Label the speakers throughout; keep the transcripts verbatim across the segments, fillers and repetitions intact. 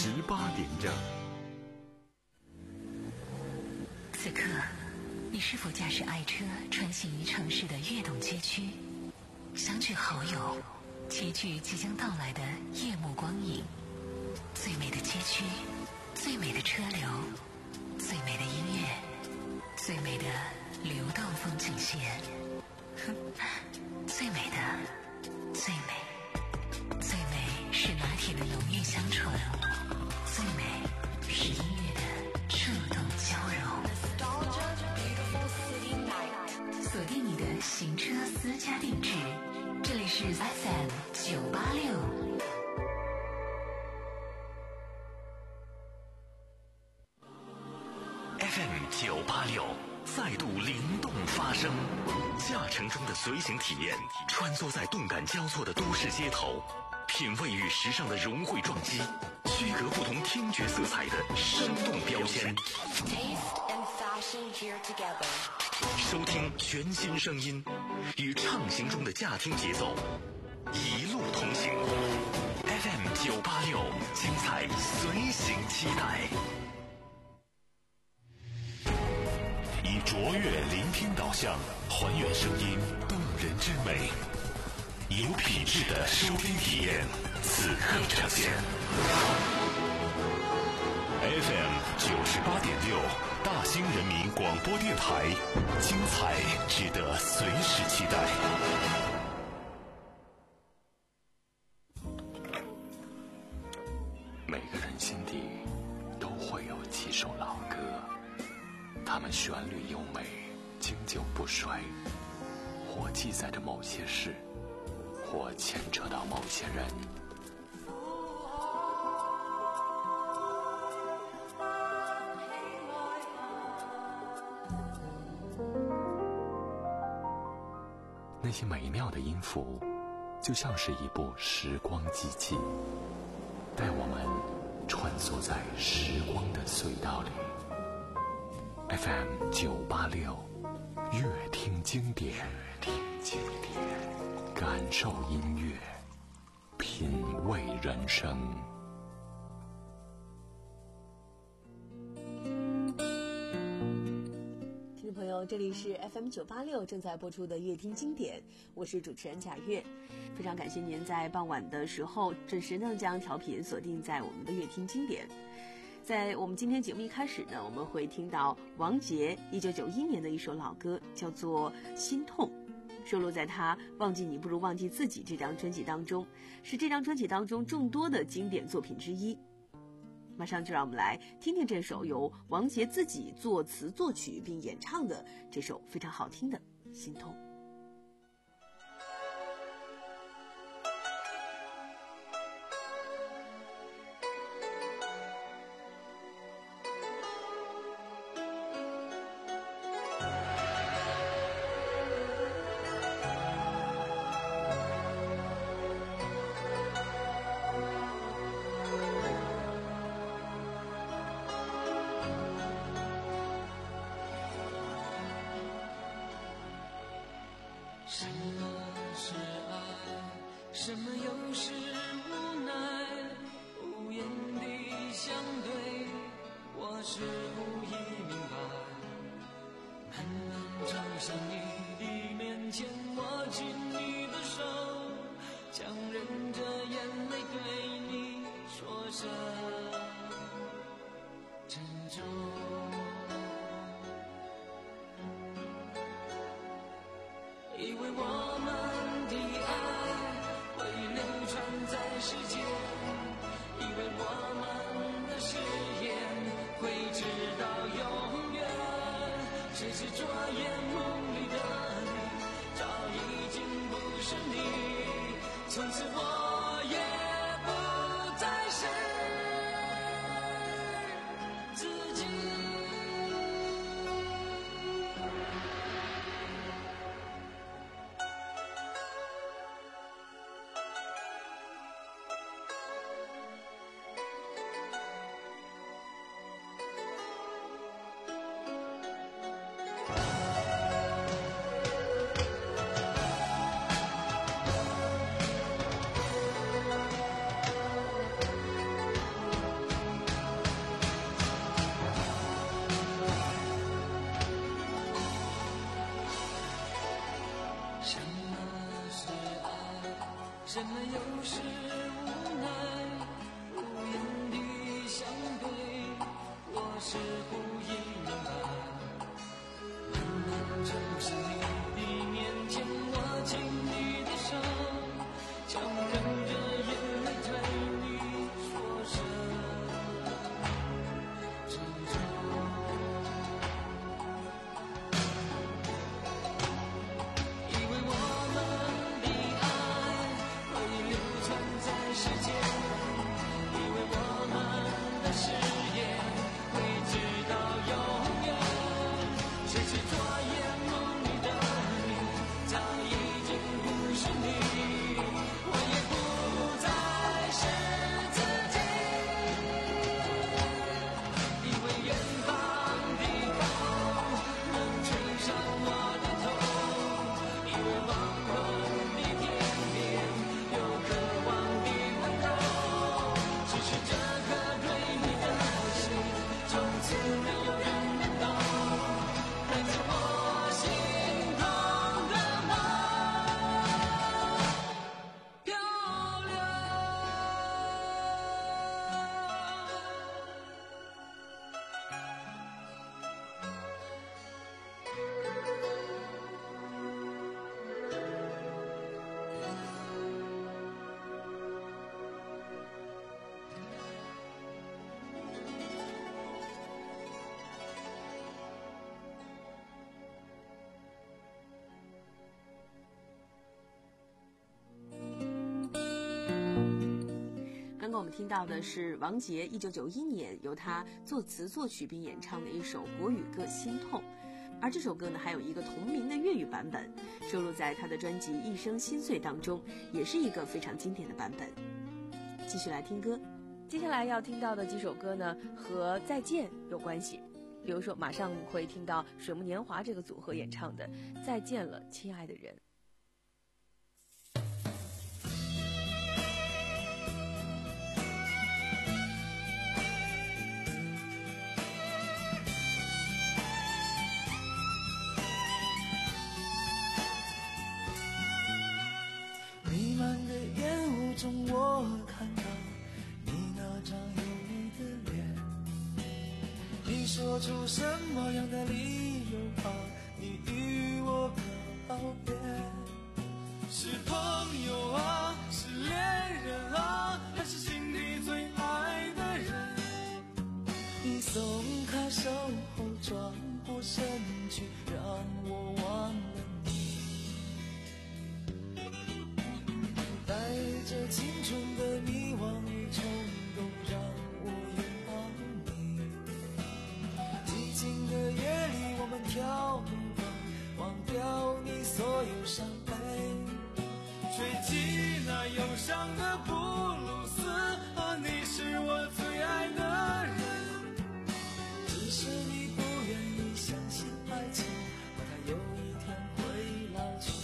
Speaker 1: 十八点整。
Speaker 2: 此刻，你是否驾驶爱车穿行于城市的跃动街区，相聚好友，齐聚即将到来的夜幕光影？最美的街区，最美的车流，最美的音乐，最美的流动风景线，最美的，最美，最美是拿铁的浓郁香醇，最美是音乐的触动交融。锁定你的行车私家定制，这里是 F M 九八六。
Speaker 3: F M 九八六再度灵动发声，驾乘中的随行体验，穿梭在动感交错的都市街头，品味与时尚的融汇撞击，区隔不同听觉色彩的生动标签。收听全新声音，与畅行中的驾听节奏，一路同行。F M 九八六，精彩随行期待。以卓越聆听导向，还原声音动人之美，有品质的收听体验，此刻呈现。F M 九十八点六，大兴人民广播电台，精彩值得随时期待。每个人心底都会有几首老歌，它们旋律优美，经久不衰，或记载着某些事，或牵扯到某些人。那些美妙的音符，就像是一部时光机器，带我们穿梭在时光的隧道里。F M 九八六，乐听经典，乐听经典，感受音乐，品味人生。
Speaker 4: 听众朋友，这里是 F M 九八六正在播出的乐听经典，我是主持人贾月，非常感谢您在傍晚的时候准时呢将调频锁定在我们的乐听经典。在我们今天节目一开始呢，我们会听到王杰一九九一年的一首老歌，叫做《心痛》，收录在他《忘记你不如忘记自己》这张专辑当中，是这张专辑当中众多的经典作品之一。马上就让我们来听听这首由王杰自己作词作曲并演唱的这首非常好听的《心痛》。
Speaker 5: 什么是爱？什么又是无奈？无言的相对，我是无意明白。慢慢走向你的面前，握紧你的手，强忍着眼泪对你说声珍重。以为我们的爱会流传在世间，以为我们的誓言会直到永远，谁知昨夜梦里的你早已经不是你，从此我也不再是自己。 什么又是无奈，无言的相对，我似乎已明白，慢慢走向你的面前，握紧你的手，强忍着眼泪对你说声珍重。以为我们的爱会流传在世间，以为我们的誓言会直到永远，谁知昨夜梦里的你早已经不是你，我也不再是自己。以为远方的风能吹上我的头，以为黄昏的天边有渴望的温柔，只是这颗对你的心从此没有人能懂，带着我心痛的梦漂流。
Speaker 4: 刚刚我们听到的是王杰一九九一年由他作词作曲并演唱的一首国语歌《心痛》，而这首歌呢还有一个同名的粤语版本，收录在他的专辑《一生心碎》当中，也是一个非常经典的版本。继续来听歌。
Speaker 1: 接下来要听到的几首歌呢，和再见有关系。比如说，马上会听到水木年华这个组合演唱的《再见了，亲爱的人》。
Speaker 5: 弥漫的烟雾中，我看到你那张忧郁的脸。你说出什么样的理由啊？你与我告别，是朋友啊，是恋人啊，还是心里最爱的人？你松开手后转过身去，让我忘了你。带着青春的迷惘与冲动，让我拥抱你。寂静的夜里，我们跳舞吧，忘掉你所有伤悲，吹起那忧伤的布鲁斯，啊，你是我最爱的人。只是你不愿意相信爱情，怕它有一天会老去。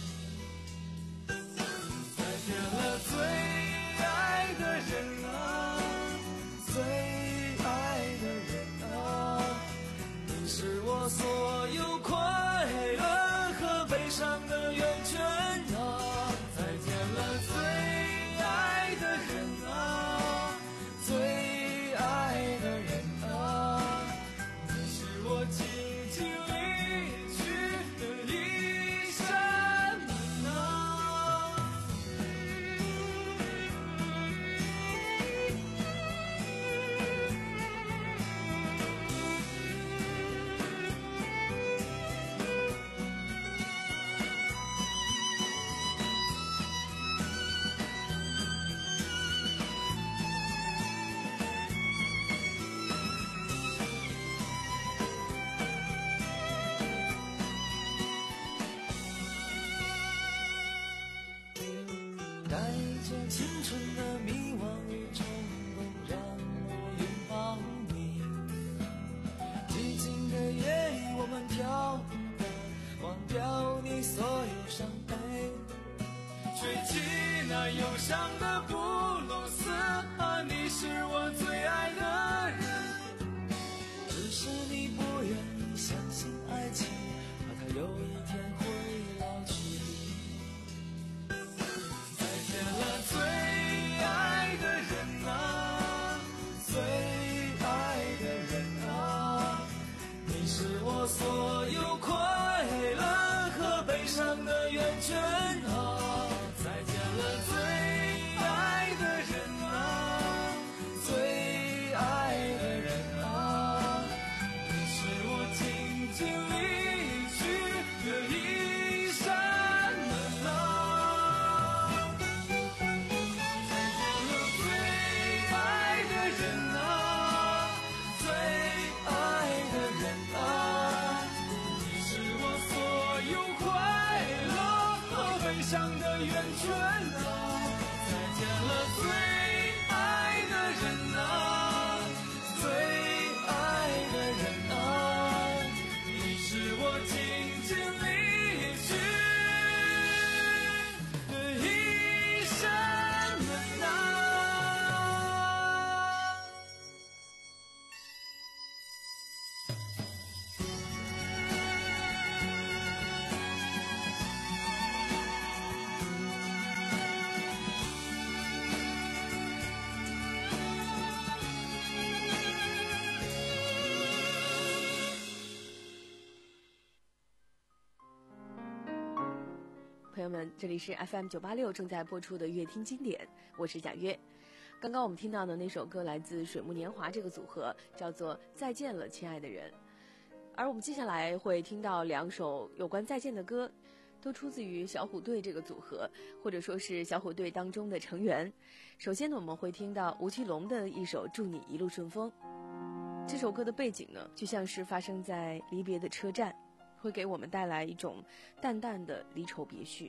Speaker 5: 再见了，最爱的人啊，最爱的人啊，你是我所有快乐和悲伤的源泉啊。再见了，最爱的人啊，最爱的人啊，你是我静静离去的一扇门啊。带着青春的迷惘与冲动，让我拥抱你。寂静的夜里，我们跳舞吧，忘掉你所有伤悲，吹起那忧伤的布鲁斯，啊，你是我最爱的人。只是你不愿意相信爱情，怕它有一天会老去。再见
Speaker 1: 友们，这里是 F M 九八六正在播出的乐听经典，我是贾月。刚刚我们听到的那首歌来自水木年华这个组合，叫做《再见了，亲爱的人》。而我们接下来会听到两首有关再见的歌，都出自于小虎队这个组合，或者说是小虎队当中的成员。首先呢，我们会听到吴奇隆的一首《祝你一路顺风》。这首歌的背景呢，就像是发生在离别的车站，会给我们带来一种淡淡的离愁别绪。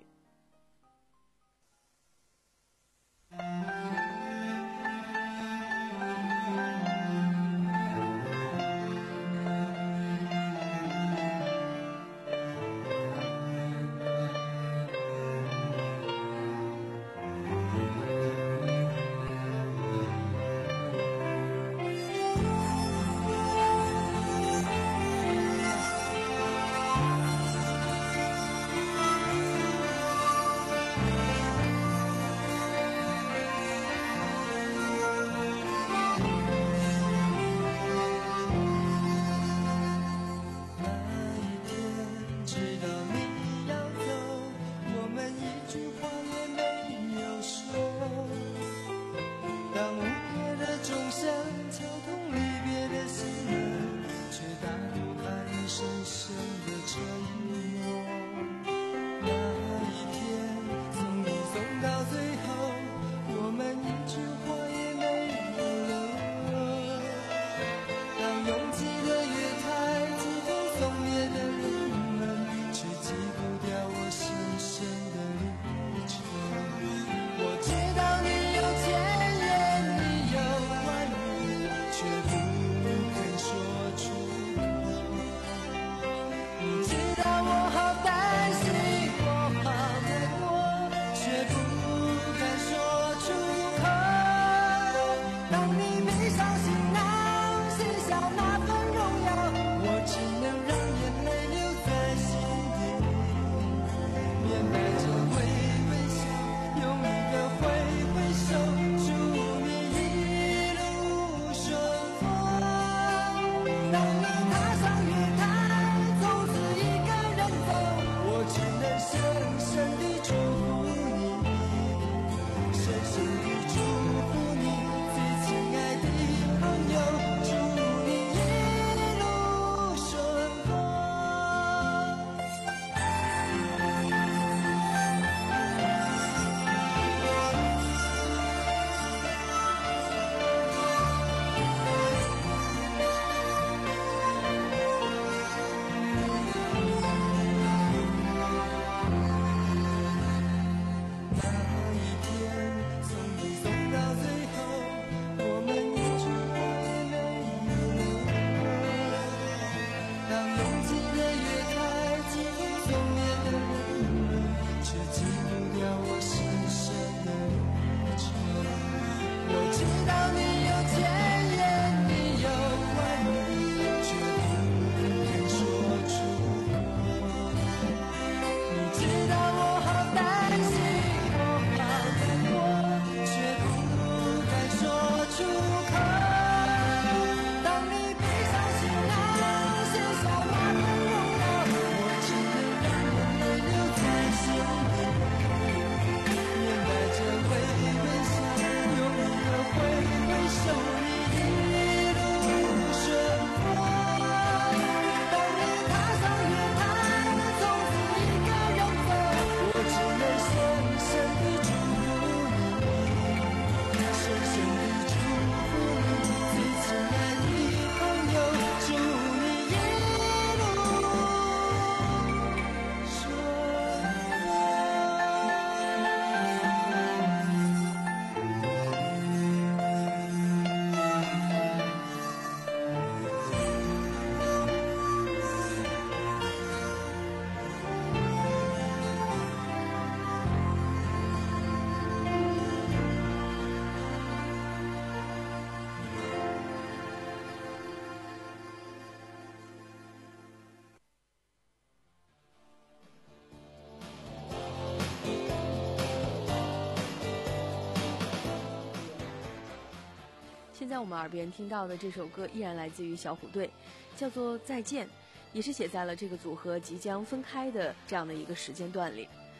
Speaker 1: 现在我们耳边听到的这首歌依然来自于小虎队，叫做《再见》，也是写在了这个组合即将分开的这样的一个时间段里。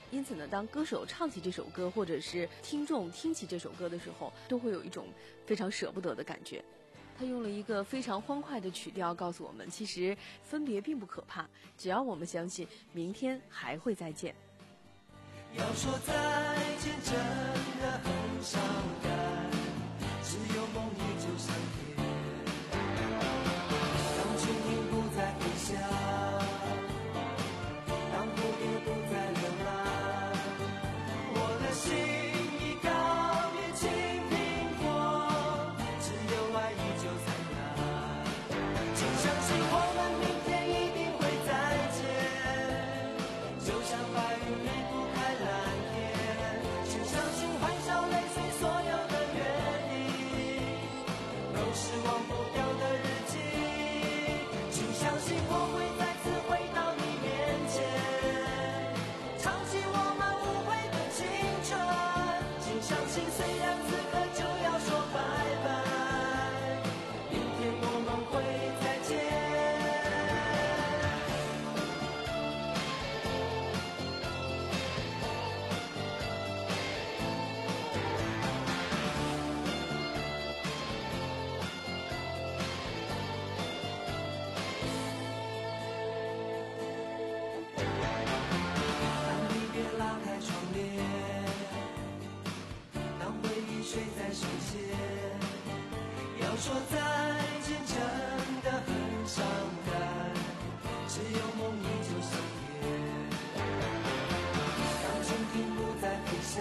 Speaker 1: 因此呢，当歌手唱起这首歌，或者是听众听起这首歌的时候，都会有一种非常舍不得的感觉。他用了一个非常欢快的曲调告诉我们，其实分别并不可怕，只要我们相信明天还会再见。
Speaker 5: 要说再见真的很伤感，只有梦依旧上天。当蜻蜓不再飞翔，当蝴蝶不再流浪，我的心已告别青苹果，只有爱依旧灿烂。请相信我们明天一定会再见，就像白云离不开蓝天。请相信欢笑泪水所有的约定，都是忘不掉的日记。请相信我会再次回到你面前，唱起我们无悔的青春。请相信虽然此刻就要说拜拜，明天我们会再见。当离别拉开窗帘，当回忆睡在手间，要说再见真的很伤感，只有梦依旧上天。当蜻蜓不再飞翔，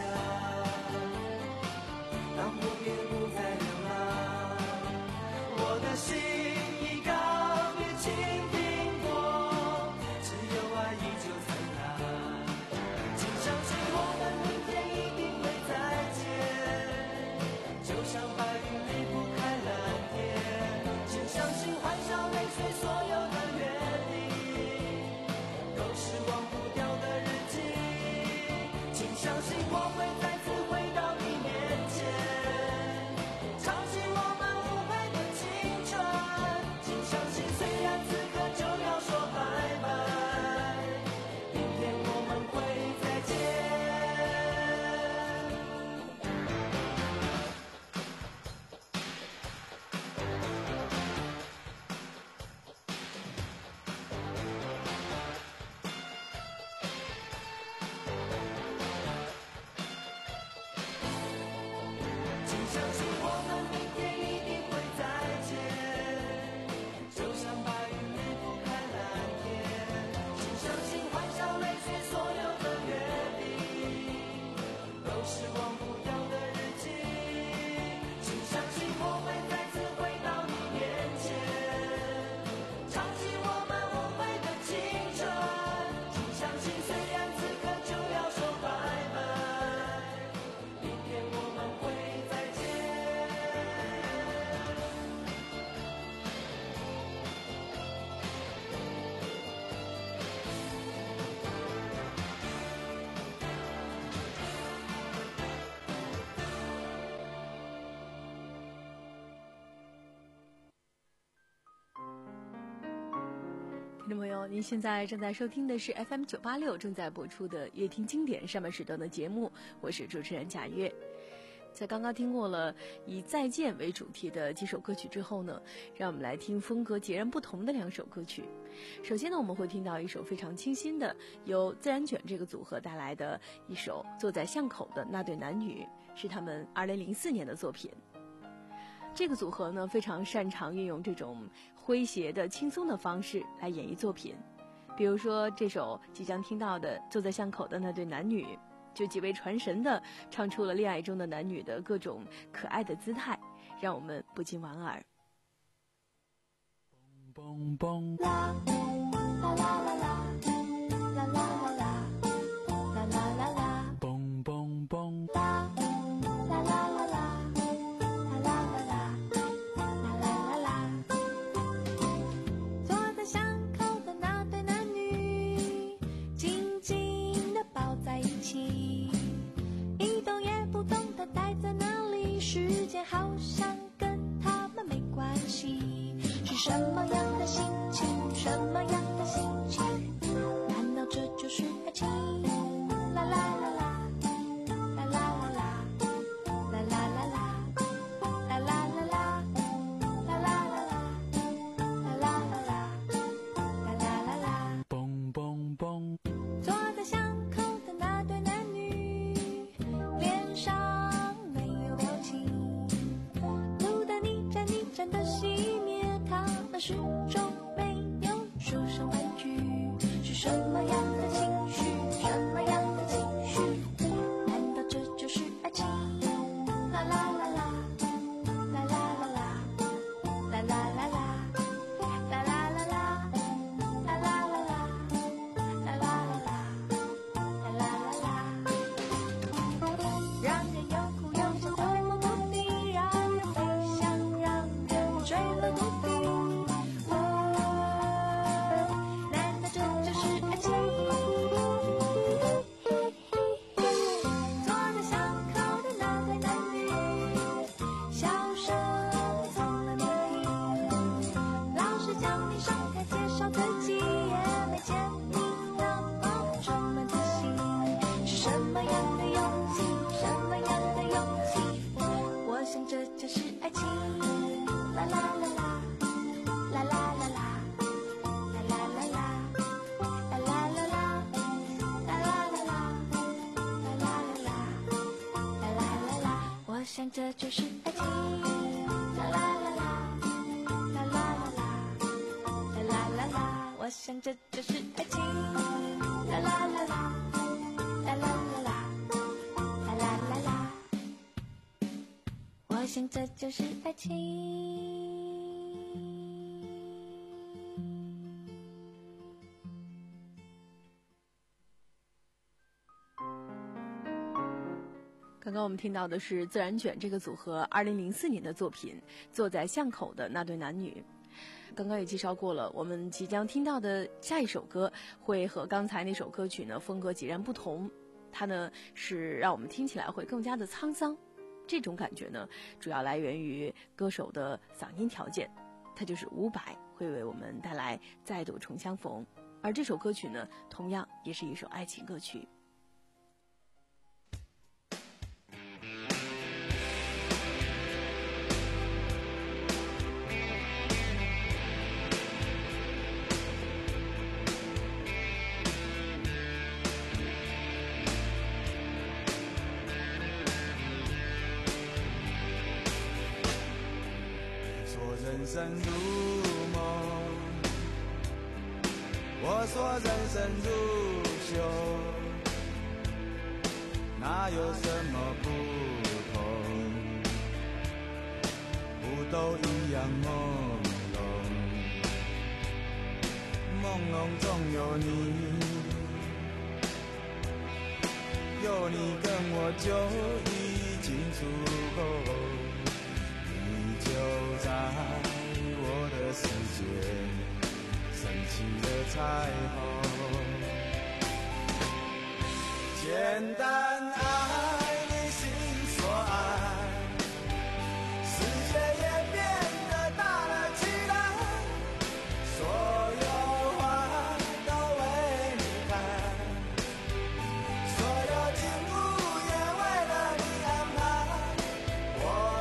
Speaker 5: 当蝴蝶不再流浪，我的心已告别青苹果，只有爱依旧灿烂。请相信我们明天一定会再见，就像白云离不开蓝天。请相信欢笑泪水所有的约定，都是忘不掉的日记。请相信我会再次回到你面前，唱起我们无悔的青春。请相信虽然此刻就要说拜拜，明天我们会再见。请相信我们明天一定会再见，就像白云离不开蓝天。请相信欢笑泪水所有的约定，都是忘不掉的日记。请相信我会再次回到你面前，唱起我们无悔的青春。请相信虽然此刻就要说拜拜，明天我们会再见。
Speaker 1: 听众朋友，您现在正在收听的是 F M 九八六正在播出的乐听经典上半时段的节目，我是主持人贾月。在刚刚听过了以再见为主题的几首歌曲之后呢，让我们来听风格截然不同的两首歌曲。首先呢，我们会听到一首非常清新的，由自然卷这个组合带来的一首《坐在巷口的那对男女》，是他们二零零四年的作品。这个组合呢，非常擅长运用这种诙谐的、轻松的方式来演绎作品。比如说这首即将听到的《坐在巷口的那对男女》，就极为传神的唱出了恋爱中的男女的各种可爱的姿态，让我们不禁莞尔。
Speaker 5: 蹦蹦
Speaker 6: 啦啦啦啦啦啦啦啦啦啦啦啦啦，
Speaker 5: 蹦蹦蹦
Speaker 6: 啦啦啦啦啦啦啦啦啦啦啦，坐在巷口的那对男女，紧紧地抱在一起，一动也不动地待在那里，时间好像跟他们没关系。是什么样的心情？什么样的心情？难道这就是爱情？啦啦。 始终没有说上半句，是什么样的情绪？什么样的情绪？难道这就是爱情？啦啦啦啦，啦啦啦啦，啦啦啦啦，啦啦啦啦，啦啦啦啦，啦啦啦啦，啦啦啦啦，让人又哭又笑，漫无目的，让人飞翔，让人坠落谷底。哦，难道这就是爱情？坐在巷口的那对男女，笑声从来没停。老师叫你上台介绍自己，也没见你那么充满自信。是什么样的勇气？什么样的勇气？我想这就是爱情。啦啦啦啦，啦啦啦啦，啦啦啦啦，啦啦啦啦，啦啦啦啦，啦啦啦啦，啦啦啦啦，我想这就是爱情。啦啦啦啦，啦啦啦啦，啦啦啦啦，我想这就是爱情。啦啦啦啦，啦啦啦啦，啦啦啦啦，我想这就是爱情。
Speaker 1: 刚刚我们听到的是自然卷这个组合二零零四年的作品《坐在巷口的那对男女》。刚刚也介绍过了，我们即将听到的下一首歌会和刚才那首歌曲呢风格截然不同，它呢是让我们听起来会更加的沧桑。这种感觉呢主要来源于歌手的嗓音条件，它就是伍佰会为我们带来再度重相逢。而这首歌曲呢同样也是一首爱情歌曲。
Speaker 7: 人生如梦，我说人生如秀，哪有什么不同？不都一样朦胧，朦胧中有你，有你跟我就已经足够。就在我的世界升起了彩虹，简单爱你心所爱，世界也变得大了起来，所有花都为你开，所有景物也为了你安排，我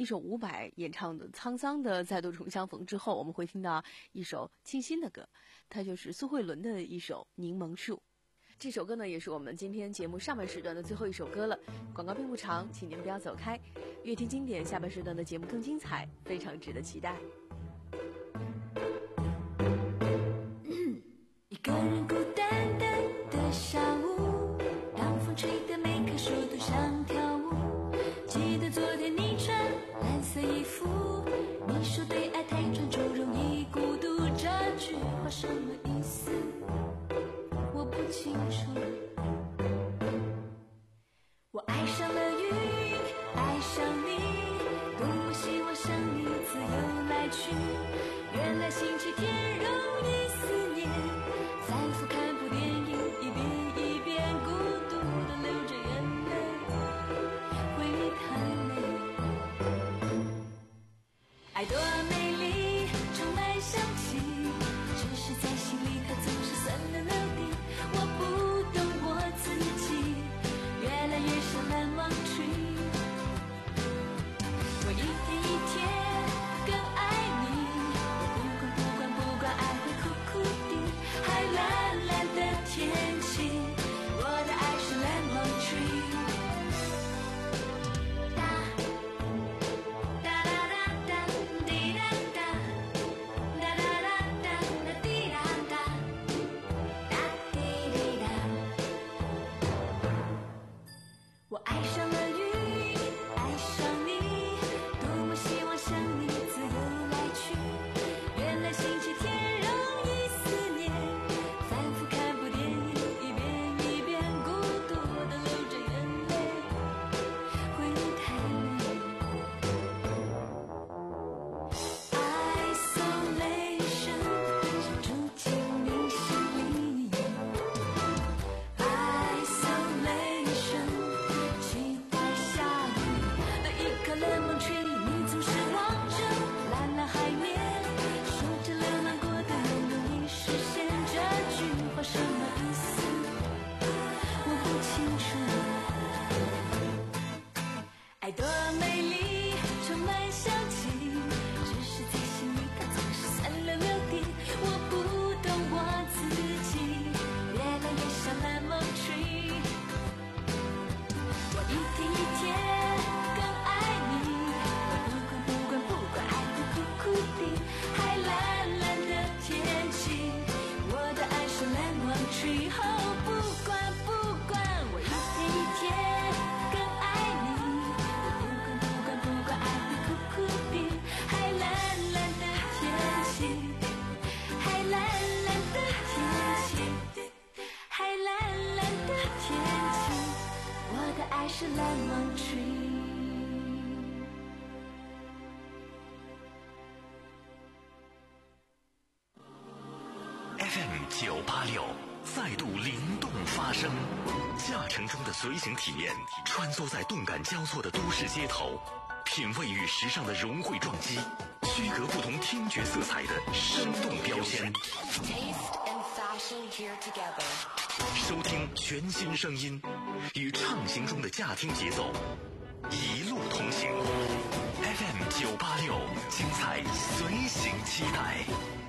Speaker 1: 一首伍佰演唱的沧桑的再度重相逢之后，我们会听到一首清新的歌，它就是苏慧伦的一首柠檬树。这首歌呢，也是我们今天节目上半时段的最后一首歌了。广告并不长，请您不要走开。乐听经典下半时段的节目更精彩，非常值得期待。
Speaker 6: 一个人孤单单的下午，当风吹得每棵树都想跳舞。记得昨天你穿蓝色衣服，你说对爱太专注容易孤独，这句话什么意思？我不清楚。我爱上了云，爱上你，多么希望像你自由来去。原来星期天容易思念，反复看部电影，一遍一遍，孤独的流着眼泪，回忆太累。爱多美丽，充满香气，只是在心里它总是酸溜溜的。我不懂我自己，越来越像蓝芒 tree。 我一天一天更爱你，我不管不管不管爱会哭哭的，还蓝蓝的天气，我的爱是蓝芒 tree。 哒哒哒哒哒滴哒哒，哒哒哒哒哒滴哒哒，哒滴滴哒。我爱上了云，爱上你，多么希望像你自由来去。原来星期天容易思念，反复看部电影，一遍一遍，孤独的流着眼泪，回忆太累。Isolation 像住进你心里。Isolation 期待下雨的一颗 lemon tree， 你总是望着蓝蓝海面，说着流浪过的很容易实现，这句话什么意思？我不清楚。爱多美丽，充满香气，只是在心里它总是酸溜溜的。我不懂我自己，越来越像蓝芒 tree。 我一天一天更爱你，我不管不管不管爱会哭哭的，还蓝蓝的天气，我的爱是蓝芒 tree。 哦，不管不管，我一天一天更爱你，我不管不管不管爱会哭哭的，还蓝蓝的天气，还蓝蓝的天气，还蓝蓝的天气，我的爱是蓝芒 tree。
Speaker 3: F M 九八六再度灵动发声，驾乘中的随行体验，穿梭在动感交错的都市街头，品味与时尚的融汇撞击，区隔不同听觉色彩的生动标签。
Speaker 2: Taste and fashion here together。
Speaker 3: 收听全新声音，与畅行中的驾听节奏，一路同行。F M 九八六，精彩随行期待。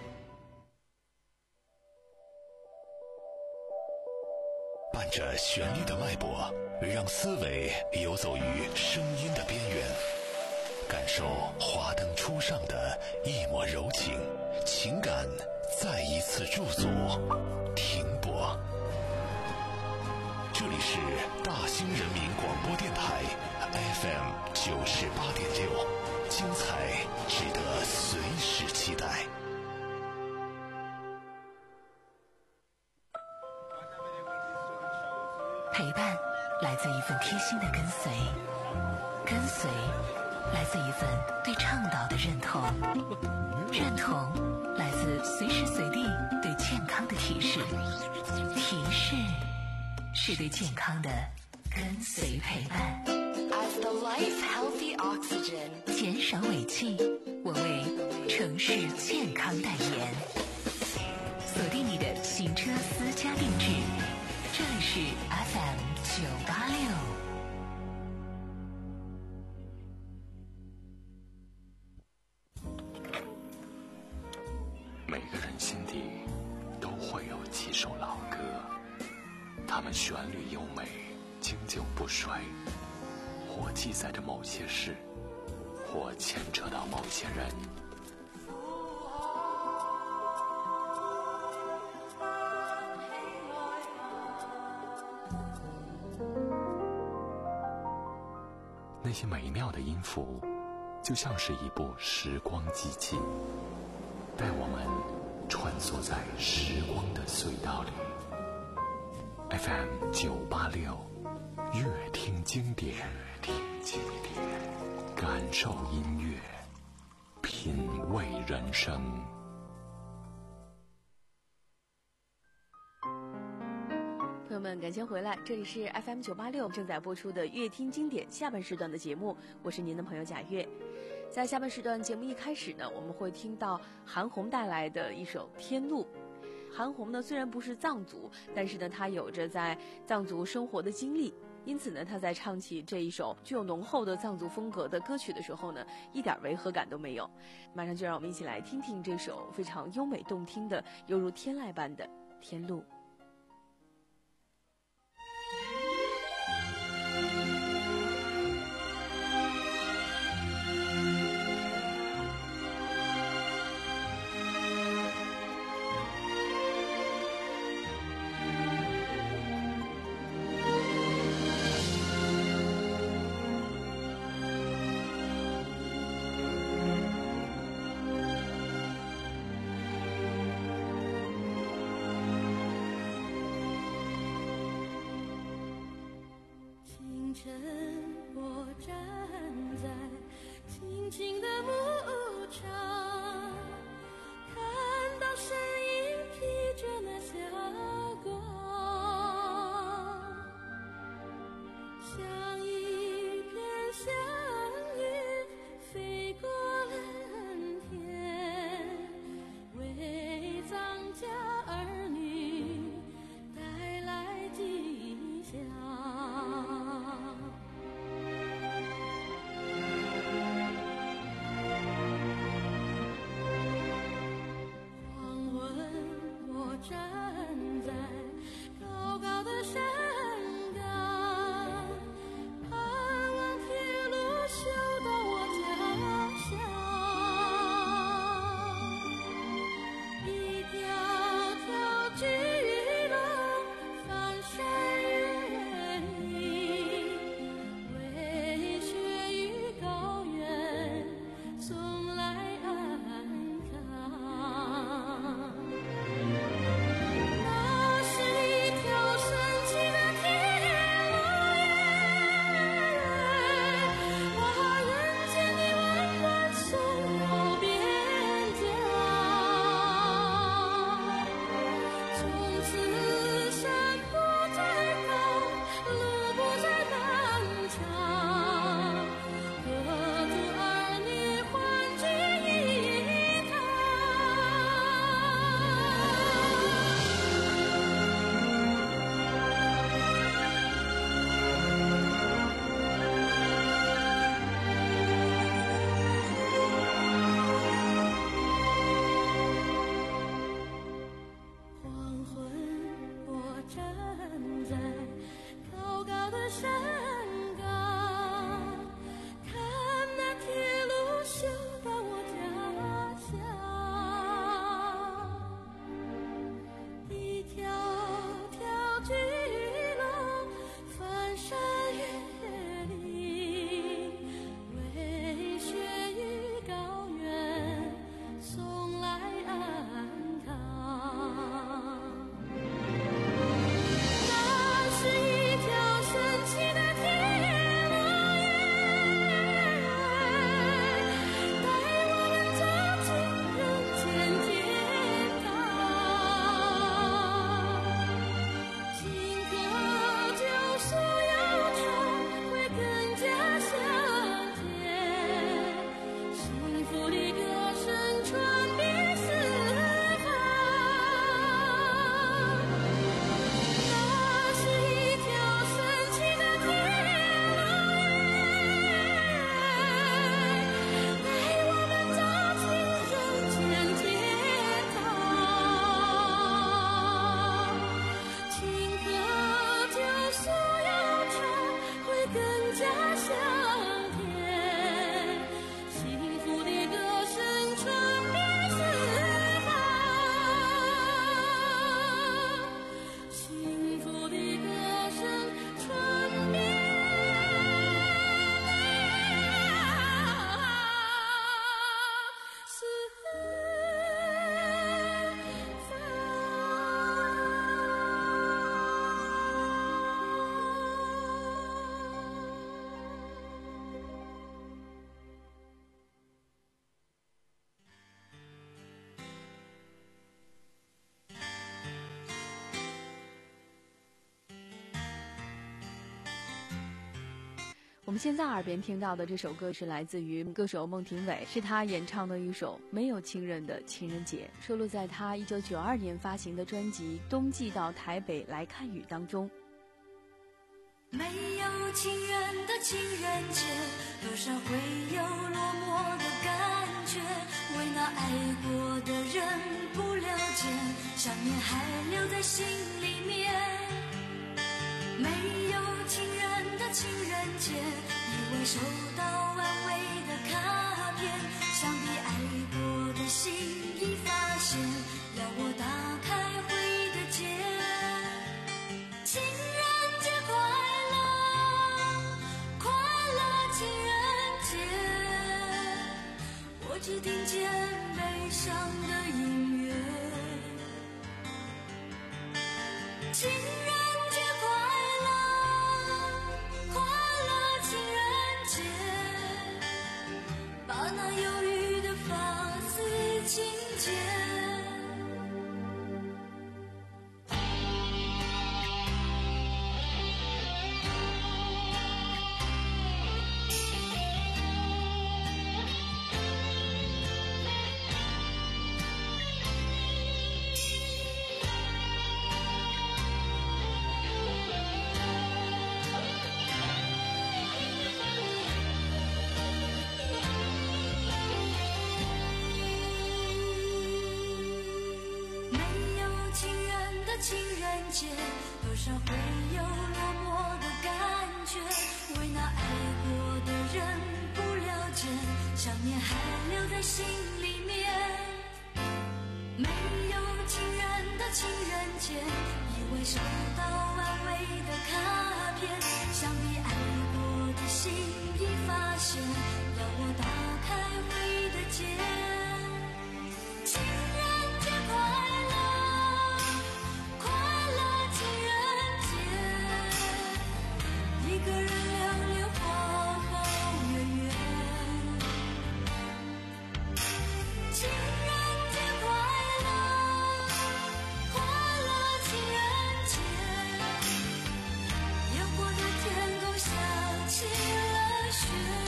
Speaker 3: 伴着旋律的脉搏，让思维游走于声音的边缘，感受华灯初上的一抹柔情，情感再一次驻足停泊。这里是大兴人民广播电台 F M 九十八点六，精彩值得随时期待。
Speaker 2: 陪伴来自一份贴心的跟随，跟随来自一份对倡导的认同，认同来自随时随地对健康的提示，提示是对健康的跟随陪伴。
Speaker 8: As the life healthy oxygen，
Speaker 2: 减少尾气，我为城市健康代言。锁定你的行车私家定制，这里是 F M 九八六。
Speaker 3: 每个人心底都会有几首老歌，它们旋律优美，经久不衰，或记载着某些事，或牵扯到某些人。那些美妙的音符，就像是一部时光机器，带我们穿梭在时光的隧道里。F M 九八六，乐听经典，听经典，感受音乐，品味人生。
Speaker 1: 朋友们，感谢回来，这里是 F M 九八六正在播出的乐听经典下半时段的节目，我是您的朋友贾月。在下半时段节目一开始呢，我们会听到韩红带来的一首《天路》。韩红呢虽然不是藏族，但是呢她有着在藏族生活的经历，因此呢她在唱起这一首具有浓厚的藏族风格的歌曲的时候呢，一点违和感都没有。马上就让我们一起来听听这首非常优美动听的犹如天籁般的《天路》。
Speaker 6: 吉祥。
Speaker 1: 我们现在耳边听到的这首歌是来自于歌手孟庭苇，是她演唱的一首没有情人的情人节，收录在她一九九二年发行的专辑《冬季到台北来看雨》当中。
Speaker 9: 没有情人的情人节，多少会有落寞的感觉，为那爱过的人不了解，想念还留在心里面。没有情人的情人节，以为收到安慰的卡片，想必爱过的心已发现，要我打开回忆的结。情人节快乐，快乐情人节，我只听见悲伤的音乐。情人节快乐，快乐情人节，把那忧郁的发丝轻剪。情人节，多少会有落寞的感觉，为那爱过的人不了解，想念还留在心里面。没有情人的情人节，以为收到安慰的卡片，想必爱过的心已发现，要我打开回忆的结。情人节快乐，一个人流流花花圆圆，情人节快乐，快乐情人节，烟火的天空下起了雪，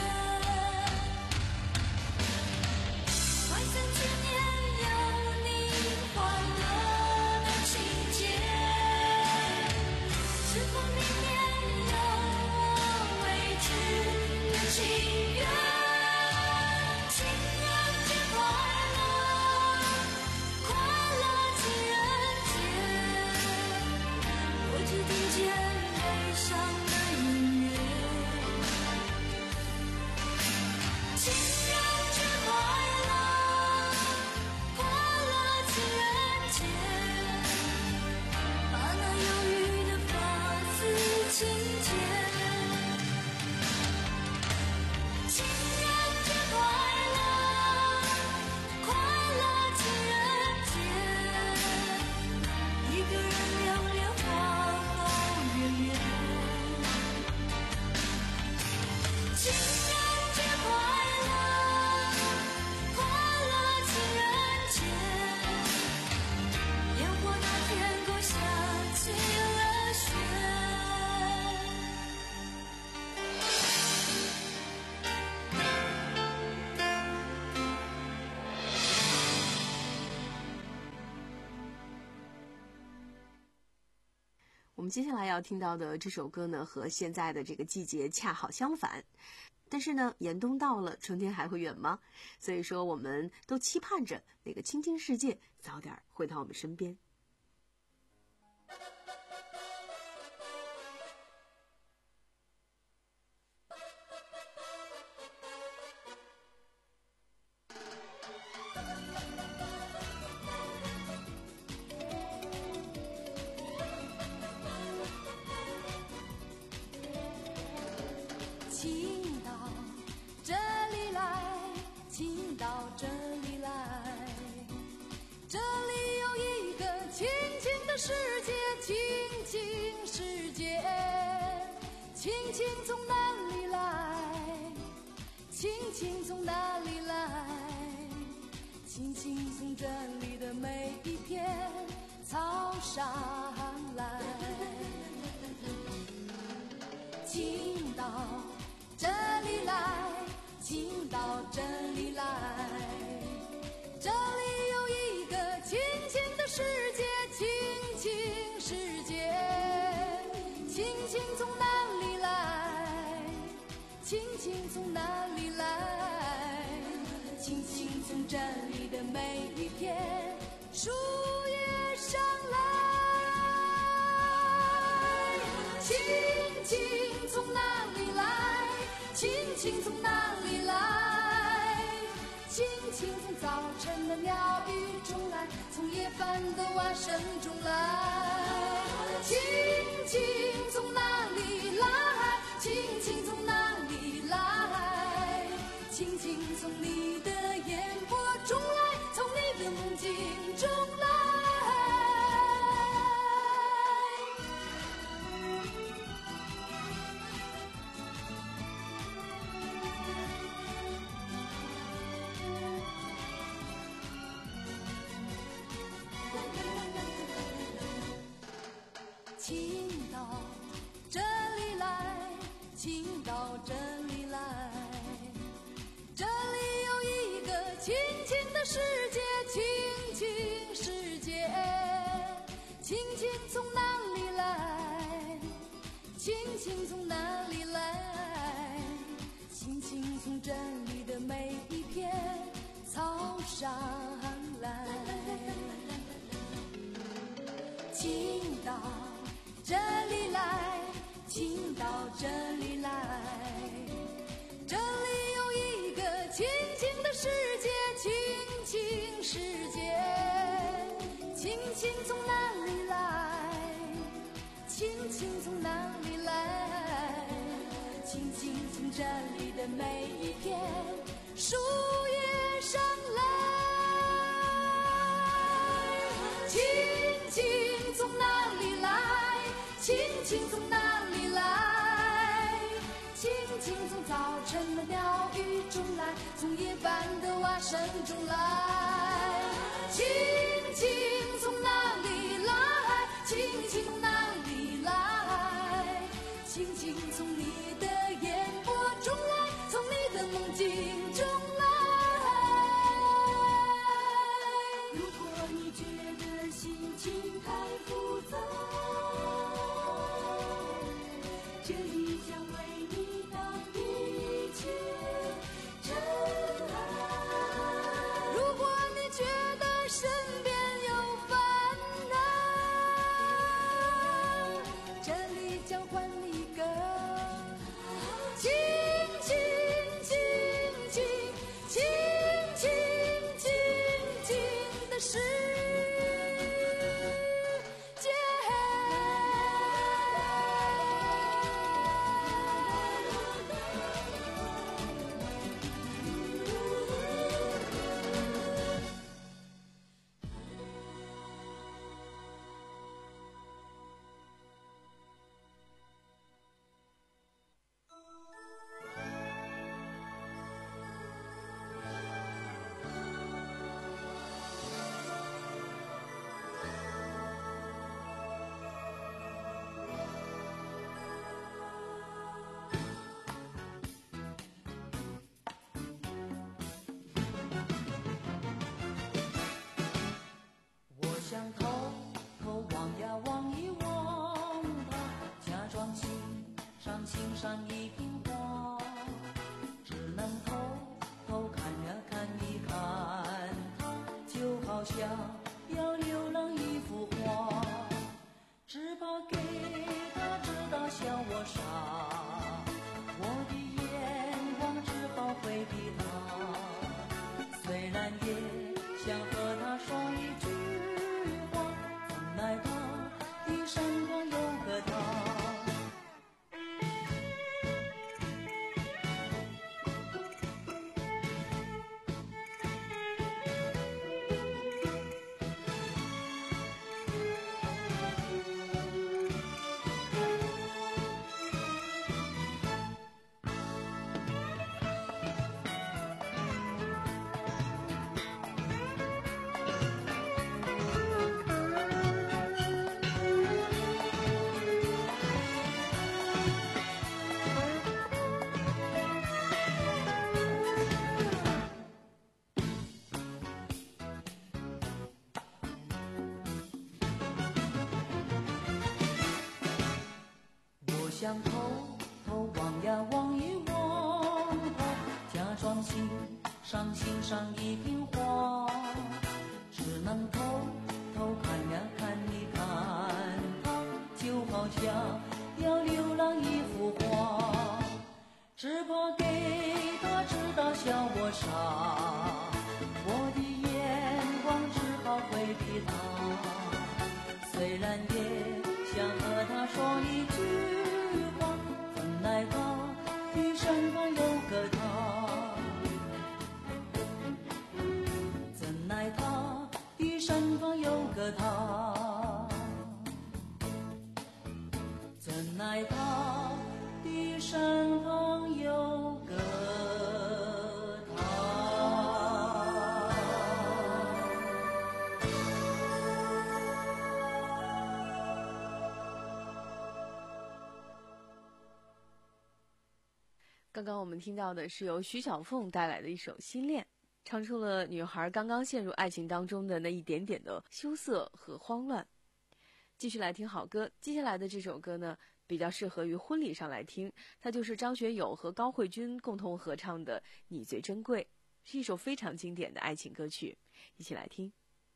Speaker 9: 万圣之年有你欢乐的情节，是否明年情缘，情人节快乐，快乐情人节，我只听见悲伤的音乐。情人节快乐，快乐情人节，把那忧郁的发丝轻剪。情人节快乐，快乐情人节，一个人流流花花圆圆。情人节快乐，快乐情人节，烟火那天空下起了雪。
Speaker 4: 我们接下来要听到的这首歌呢，和现在的这个季节恰好相反。但是呢，严冬到了，春天还会远吗？所以说，我们都期盼着那个清净世界早点回到我们身边。
Speaker 6: 请到这里来，请到这里来，这里有一个清净的世界，清净世界，亲亲从哪里来？亲亲从哪里来？亲亲从这里的每一片草上来，请到
Speaker 9: 这里来，请到这里来，这里有一个清清的世界，清清世界，清清从哪里来？清清从哪里来？清清从这里的每一片树叶上来。清清从哪里来？清清从哪里来？清清从早晨的鸟语中来，从夜半的蛙声中来。清清从哪里来？清清从哪里来？清清从你的眼波中来，从你的梦境中来。请到这里来，请到这里来，这里有一个清清的世界，清清世界，清清从哪里来？清清从哪里来？清清从这里的每一片草上来。请到这里来，请到这里来，这里有一个清清的世界，清清世界，清清从哪里来？清清从哪里来？清清从这里的每一片树叶上来。清清从哪里来？清清从哪里来？清清从早晨的鸟语中来，从夜半的蛙声中来。清清从哪里来？清清从哪里来？清清从你的眼波中来，从你的梦境中来。如果你觉得心情太复杂，这里将为你当一切真爱。如果你觉得身边有烦恼，这里将还你一个清清清清清清清清的世界。我想偷偷望呀望一望他，假装欣赏欣赏一瓶花，只能偷偷看呀看一看他，就好像要浏览一幅画，只怕给他知道笑我傻，我的眼光只好回避他，虽然也想和他说一句话，从来他的身旁有个他。
Speaker 10: 想偷偷望呀望一望，假装欣赏欣赏一瓶花，只能偷偷看呀看一看它，就好像要流浪一幅画，只怕给他知道笑我傻，我的眼光只好回避他，虽然也想和他说一句话，怎奈他的身旁有个他，怎奈他的身旁有个他，怎奈他的身旁有个他。
Speaker 1: 刚刚我们听到的是由徐小凤带来的一首《心恋》，唱出了女孩刚刚陷入爱情当中的那一点点的羞涩和慌乱。继续来听好歌，接下来的这首歌呢，比较适合于婚礼上来听，它就是张学友和高慧君共同合唱的《你最珍贵》，是一首非常经典的爱情歌曲，一起来听。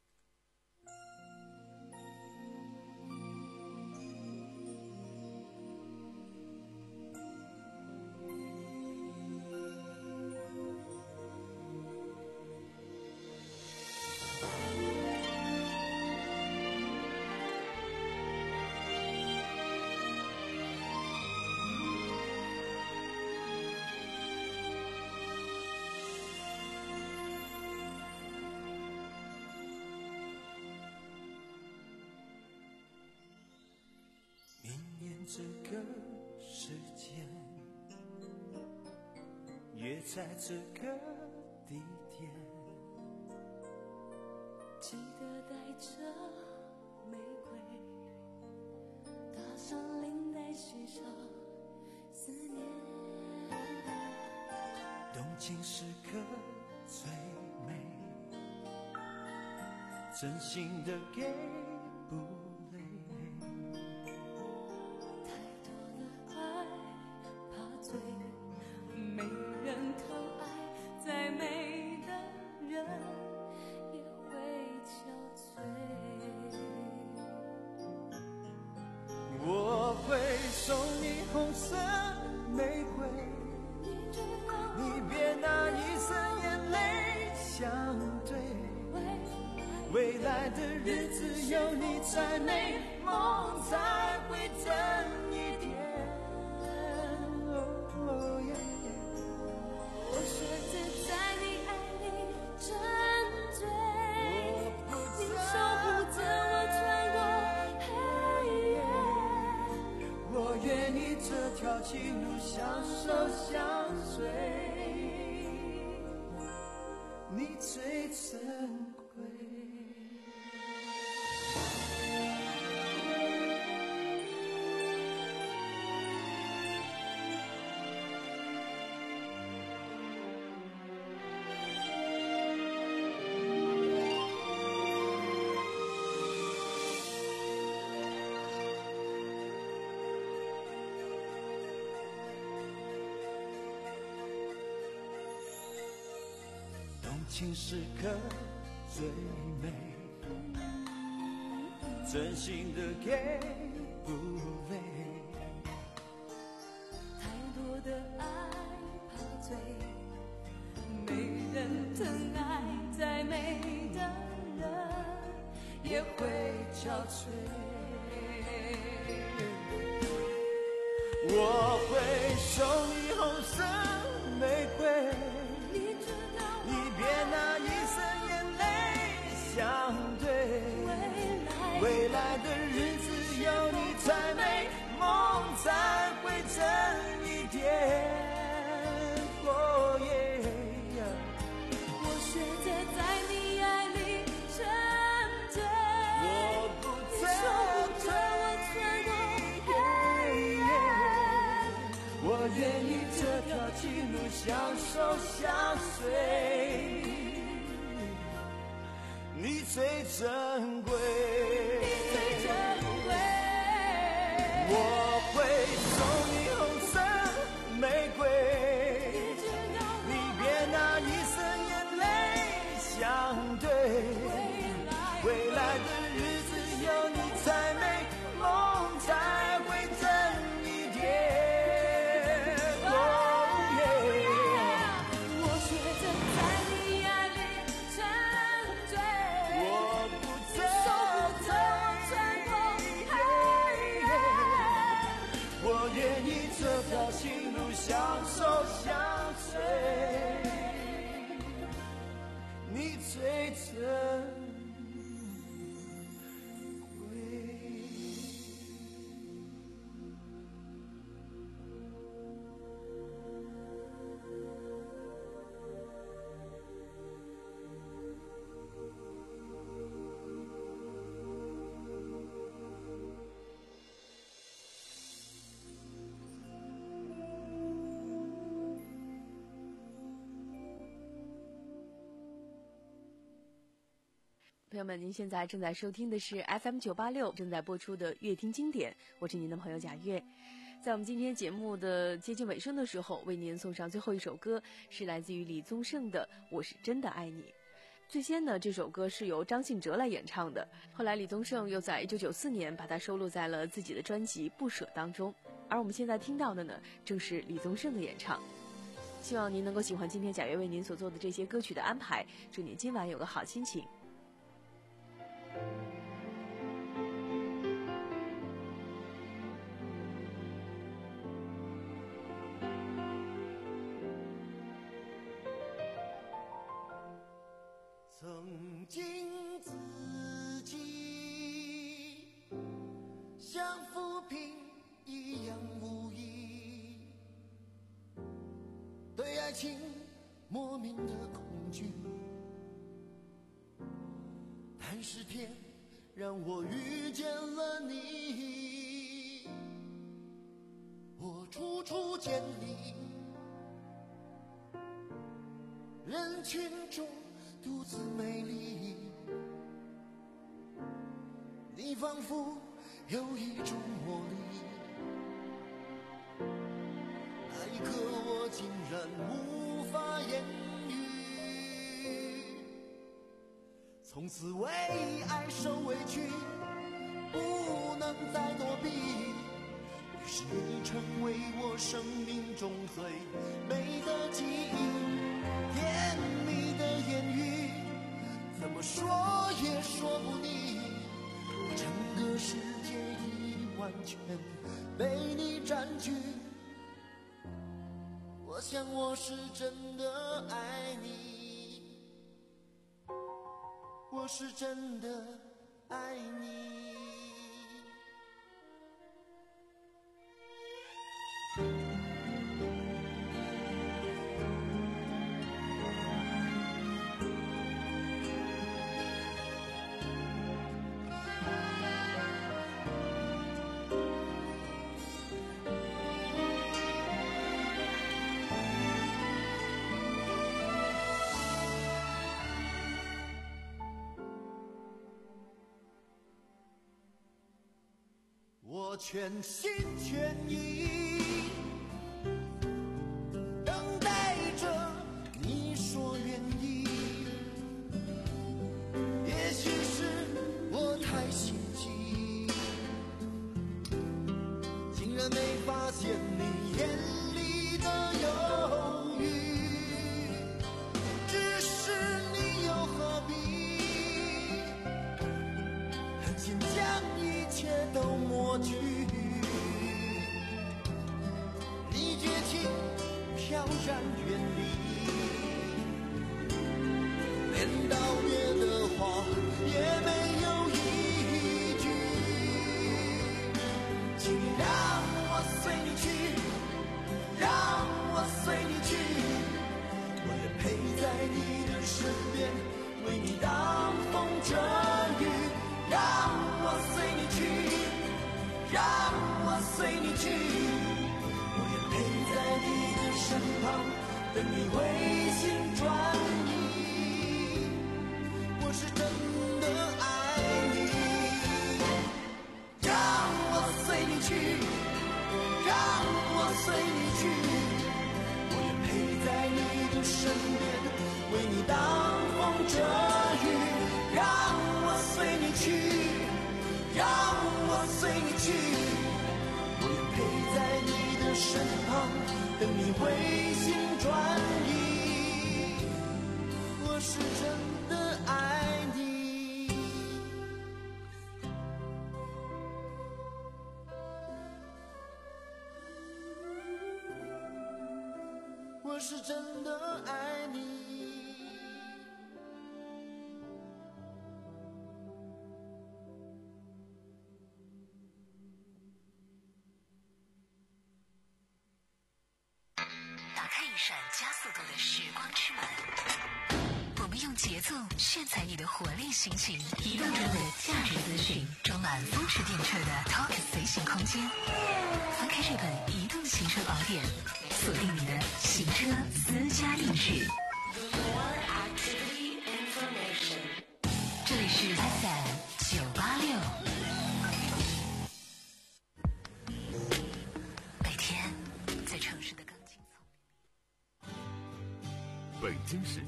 Speaker 7: 这个时间，约在这个地点，
Speaker 9: 记得带着玫瑰，搭上领带，许上思念。
Speaker 7: 动情时刻最美，真心的给不累。
Speaker 9: 没人疼爱，再美的人也会憔悴。
Speaker 7: 我会送你红色玫瑰，你别拿一生眼泪相对，未来的日子有你才美，梦才会真一点。情路相守相随，你最珍贵。情时刻最美，真心的给不累，
Speaker 9: 太多的爱怕醉，没人疼爱，再美的人也会憔悴。
Speaker 7: 我会送你红色玫瑰，别拿一生眼泪相对，未来的日子有你才美，梦才会真一点。哦耶！
Speaker 9: 我学着在你爱里沉醉，
Speaker 7: 我不
Speaker 9: 你守护着我穿过黑夜，
Speaker 7: 我愿意这条情路相守相随。你最珍贵，
Speaker 9: 你最珍贵，
Speaker 7: 我会送未曾
Speaker 1: 朋友们，您现在正在收听的是 F M 九八六正在播出的乐听经典，我是您的朋友贾月。在我们今天节目的接近尾声的时候，为您送上最后一首歌，是来自于李宗盛的《我是真的爱你》。最先呢，这首歌是由张信哲来演唱的，后来李宗盛又在一九九四年把它收录在了自己的专辑《不舍》当中。而我们现在听到的呢，正是李宗盛的演唱。希望您能够喜欢今天贾月为您所做的这些歌曲的安排，祝您今晚有个好心情。
Speaker 7: 曾经自己像浮萍一样无依，对爱情莫名的恐惧，但是天让我遇见了你，我处处见你，人群中独自美丽，你仿佛有一种魔力，那一刻我竟然无法言语，从此为爱受委屈，不能再躲避，于是你成为我生命中最美的记忆，甜蜜的言语怎么说也说不腻，整个世界已完全被你占据，我想我是真的爱你，我是真的爱你。我全心全意等待着你说愿意，也许是我太心急，竟然没发现你眼里的犹豫，只是你又何必狠心将一切都抹去，你绝情飘然远离，连道别的话也没有一句，请你让我随你去，让我随你去，我愿陪在你的身边，为你挡风遮雨，让我随你去，让我随你去，我愿陪在你的身旁，等你回心转意，我是真的爱你，让我随你去，让我随你去，我愿陪在你的身边，为你挡风遮雨，让我随你去，让我随你去，我愿陪在你的身旁，等你回心转意，我是真的爱你，我是真的爱你。
Speaker 2: 闪加速度的时光之门。我们用节奏炫彩你的活力心情，移动中的价值资讯，装满风驰电掣的 Talk 随行空间。翻开这本移动行车宝典，锁定你的行车私家定制。